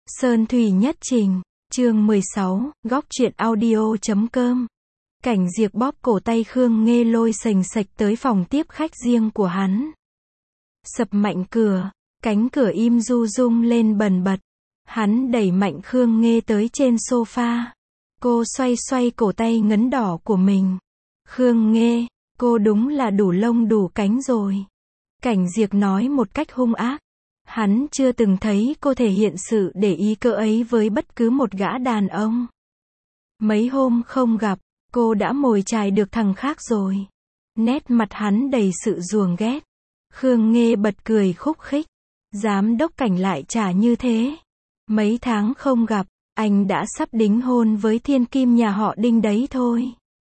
Sơn Thủy Nhất Trình, chương 16, góc truyện audio.com. Cảnh Diệc bóp cổ tay Khương Nghê lôi sành sạch tới phòng tiếp khách riêng của hắn. Sập mạnh cửa, cánh cửa im du rung lên bần bật. Hắn đẩy mạnh Khương Nghê tới trên sofa. Cô xoay xoay cổ tay ngấn đỏ của mình. Khương Nghê, cô đúng là đủ lông đủ cánh rồi. Cảnh Diệc nói một cách hung ác. Hắn chưa từng thấy cô thể hiện sự để ý cỡ ấy với bất cứ một gã đàn ông. Mấy hôm không gặp, cô đã mồi chài được thằng khác rồi. Nét mặt hắn đầy sự ruồng ghét. Khương Nghê bật cười khúc khích. Giám đốc Cảnh lại trả như thế. Mấy tháng không gặp, anh đã sắp đính hôn với thiên kim nhà họ Đinh đấy thôi.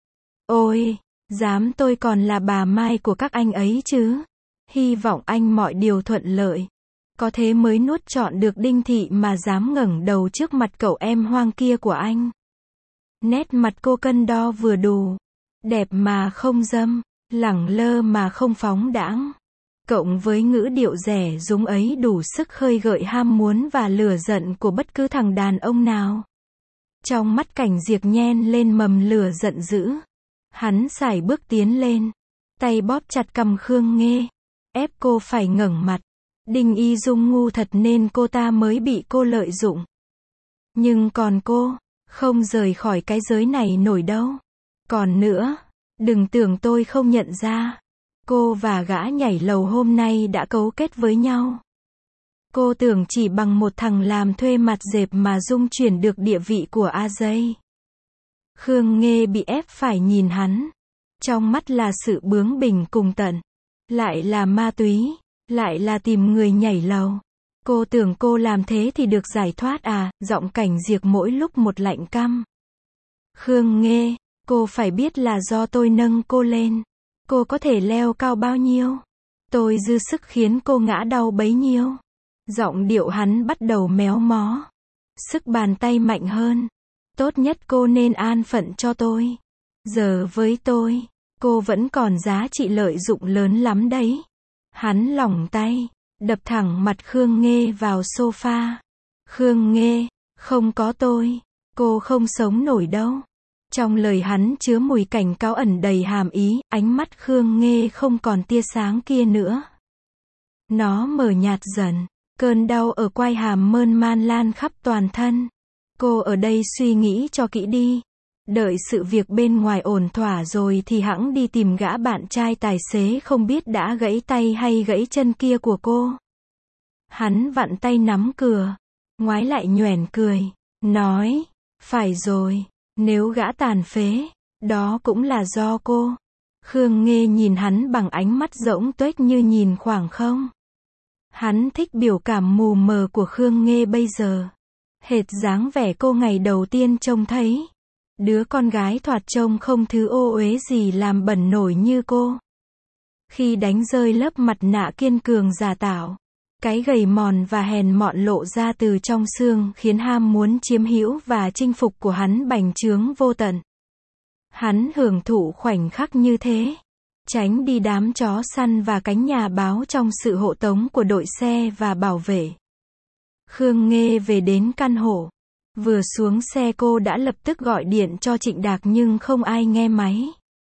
Ôi, dám tôi còn là bà Mai của các anh ấy chứ. Hy vọng anh mọi điều thuận lợi. Có thế mới nuốt trọn được Đinh Thị mà dám ngẩng đầu trước mặt cậu em hoang kia của anh. Nét mặt cô cân đo vừa đủ. Đẹp mà không dâm, lẳng lơ mà không phóng đãng. Cộng với ngữ điệu rẻ rúng ấy đủ sức khơi gợi ham muốn và lửa giận của bất cứ thằng đàn ông nào. Trong mắt Cảnh Diệc nhen lên mầm lửa giận dữ. Hắn sải bước tiến lên. Tay bóp chặt cằm Khương Nghê. Ép cô phải ngẩng mặt. Đinh Y Dung ngu thật nên cô ta mới bị cô lợi dụng. Nhưng còn cô, không rời khỏi cái giới này nổi đâu. Còn nữa, đừng tưởng tôi không nhận ra. Cô và gã nhảy lầu hôm nay đã cấu kết với nhau. Cô tưởng chỉ bằng một thằng làm thuê mặt dẹp mà dung chuyển được địa vị của AJ. Khương Nghê bị ép phải nhìn hắn. Trong mắt là sự bướng bỉnh cùng tận. Lại là ma túy. Lại là tìm người nhảy lầu. Cô tưởng cô làm thế thì được giải thoát à? Giọng Cảnh Diệc mỗi lúc một lạnh căm. Khương Nghê, cô phải biết là do tôi nâng cô lên. Cô có thể leo cao bao nhiêu? Tôi dư sức khiến cô ngã đau bấy nhiêu. Giọng điệu hắn bắt đầu méo mó. Sức bàn tay mạnh hơn. Tốt nhất cô nên an phận cho tôi. Giờ với tôi, cô vẫn còn giá trị lợi dụng lớn lắm đấy. Hắn lỏng tay, đập thẳng mặt Khương Nghê vào sofa. Khương Nghê, không có tôi, cô không sống nổi đâu. Trong lời hắn chứa mùi cảnh cáo ẩn đầy hàm ý, ánh mắt Khương Nghê không còn tia sáng kia nữa. Nó mờ nhạt dần, cơn đau ở quai hàm mơn man lan khắp toàn thân. Cô ở đây suy nghĩ cho kỹ đi. Đợi sự việc bên ngoài ổn thỏa rồi thì hẵng đi tìm gã bạn trai tài xế không biết đã gãy tay hay gãy chân kia của cô. Hắn vặn tay nắm cửa, ngoái lại nhoẻn cười, nói, phải rồi, nếu gã tàn phế, đó cũng là do cô. Khương Nghê nhìn hắn bằng ánh mắt rỗng tuếch như nhìn khoảng không. Hắn thích biểu cảm mù mờ của Khương Nghê bây giờ. Hệt dáng vẻ cô ngày đầu tiên trông thấy. Đứa con gái thoạt trông không thứ ô uế gì làm bẩn nổi như cô. Khi đánh rơi lớp mặt nạ kiên cường giả tạo, cái gầy mòn và hèn mọn lộ ra từ trong xương khiến ham muốn chiếm hữu và chinh phục của hắn bành trướng vô tận. Hắn hưởng thụ khoảnh khắc như thế. Tránh đi đám chó săn và cánh nhà báo trong sự hộ tống của đội xe và bảo vệ. Khương Nghê về đến căn hộ. Vừa xuống xe cô đã lập tức gọi điện cho Trịnh Đạc nhưng không ai nghe máy.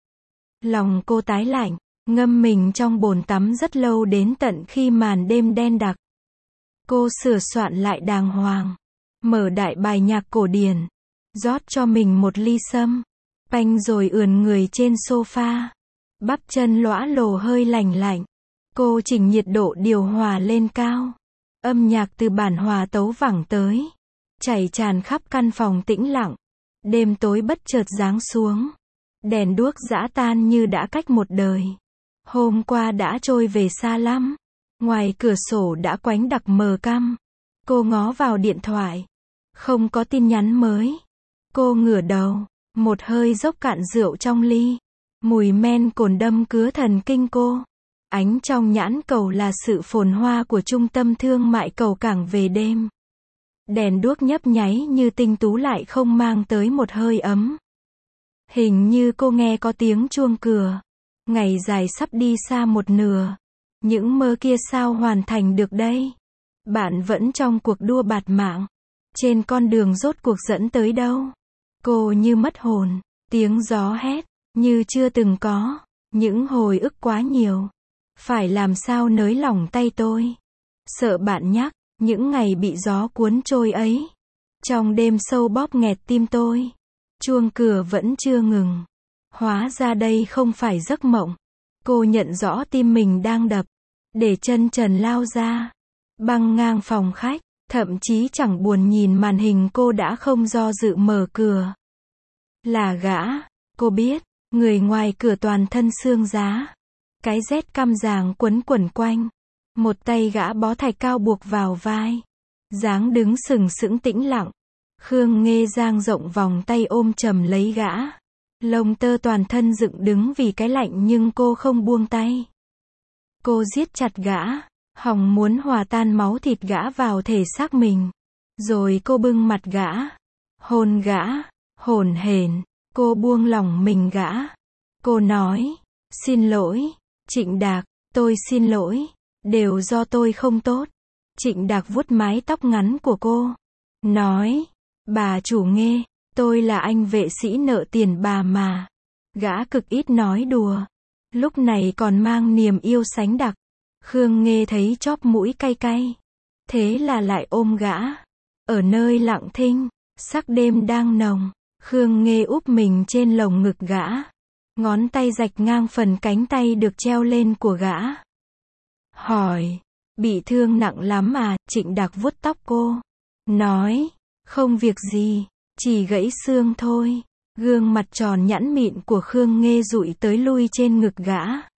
Lòng cô tái lạnh, ngâm mình trong bồn tắm rất lâu đến tận khi màn đêm đen đặc. Cô sửa soạn lại đàng hoàng, mở đại bài nhạc cổ điển, rót cho mình một ly sâm, panh rồi ườn người trên sofa. Bắp chân lõa lồ hơi lành lạnh. Cô chỉnh nhiệt độ điều hòa lên cao. Âm nhạc từ bản hòa tấu vẳng tới. Chảy tràn khắp căn phòng tĩnh lặng. Đêm tối bất chợt giáng xuống. Đèn đuốc giã tan như đã cách một đời. Hôm qua đã trôi về xa lắm. Ngoài cửa sổ đã quánh đặc mờ căm. Cô ngó vào điện thoại. Không có tin nhắn mới. Cô ngửa đầu. Một hơi dốc cạn rượu trong ly. Mùi men cồn đâm cứa thần kinh cô. Ánh trong nhãn cầu là sự phồn hoa của trung tâm thương mại cầu cảng về đêm. Đèn đuốc nhấp nháy như tinh tú lại không mang tới một hơi ấm. Hình như cô nghe có tiếng chuông cửa. Ngày dài sắp đi xa một nửa. Những mơ kia sao hoàn thành được đây? Bạn vẫn trong cuộc đua bạt mạng. Trên con đường rốt cuộc dẫn tới đâu? Cô như mất hồn, tiếng gió hét, như chưa từng có, những hồi ức quá nhiều. Phải làm sao nới lỏng tay tôi? Sợ bạn nhắc, những ngày bị gió cuốn trôi ấy. Trong đêm sâu bóp nghẹt tim tôi. Chuông cửa vẫn chưa ngừng. Hóa ra đây không phải giấc mộng. Cô nhận rõ tim mình đang đập. Để chân trần lao ra. Băng ngang phòng khách. Thậm chí chẳng buồn nhìn màn hình, cô đã không do dự mở cửa. Là gã. Cô biết. Người ngoài cửa toàn thân xương giá. Cái rét căm ràng quấn quẩn quanh. Một tay gã bó thạch cao buộc vào vai. Dáng đứng sừng sững tĩnh lặng. Khương Nghê dang rộng vòng tay ôm chầm lấy gã. Lông tơ toàn thân dựng đứng vì cái lạnh nhưng cô không buông tay. Cô siết chặt gã, hòng muốn hòa tan máu thịt gã vào thể xác mình. Rồi cô bưng mặt gã, hôn gã, hổn hển. Cô buông lỏng mình gã. Cô nói, xin lỗi, Trịnh Đạc, tôi xin lỗi. Đều do tôi không tốt. Trịnh Đạc vuốt mái tóc ngắn của cô. Nói, bà chủ Nghê, tôi là anh vệ sĩ nợ tiền bà mà. Gã cực ít nói đùa. Lúc này còn mang niềm yêu sánh đặc. Khương Nghê thấy chóp mũi cay cay. Thế là lại ôm gã. Ở nơi lặng thinh, sắc đêm đang nồng. Khương Nghê úp mình trên lồng ngực gã. Ngón tay rạch ngang phần cánh tay được treo lên của gã. Hỏi, bị thương nặng lắm à? Trịnh Đạc vuốt tóc cô. Nói, không việc gì, chỉ gãy xương thôi. Gương mặt tròn nhẵn mịn của Khương Nghê dụi tới lui trên ngực gã.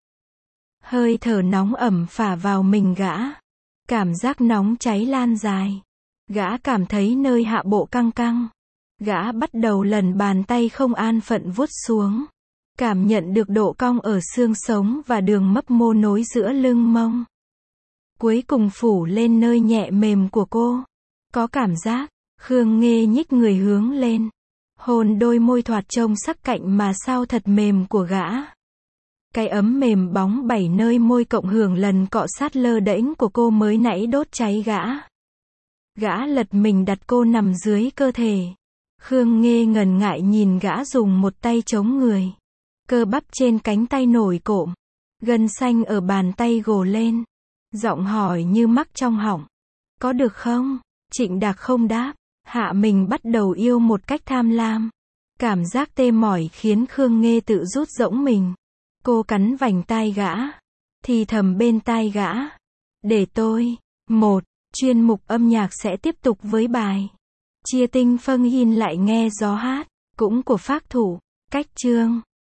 Hơi thở nóng ẩm phả vào mình gã. Cảm giác nóng cháy lan dài. Gã cảm thấy nơi hạ bộ căng căng. Gã bắt đầu lần bàn tay không an phận vuốt xuống. Cảm nhận được độ cong ở xương sống và đường mấp mô nối giữa lưng mông. Cuối cùng phủ lên nơi nhẹ mềm của cô. Có cảm giác, Khương Nghê nhích người hướng lên. Hôn đôi môi thoạt trông sắc cạnh mà sao thật mềm của gã. Cái ấm mềm bóng bảy nơi môi cộng hưởng lần cọ sát lơ đễnh của cô mới nãy đốt cháy gã. Gã lật mình đặt cô nằm dưới cơ thể. Khương Nghê ngần ngại nhìn gã dùng một tay chống người. Cơ bắp trên cánh tay nổi cộm. Gân xanh ở bàn tay gồ lên. Giọng hỏi như mắc trong họng. Có được không? Trịnh Đạc không đáp. Hạ mình bắt đầu yêu một cách tham lam. Cảm giác tê mỏi khiến Khương Nghê tự rút rỗng mình. Cô cắn vành tai gã. Thì thầm bên tai gã. Để tôi. Chuyên mục âm nhạc sẽ tiếp tục với bài Chia Tinh Phân Hin lại nghe gió hát. Cũng của Phác Thủ. Cách chương.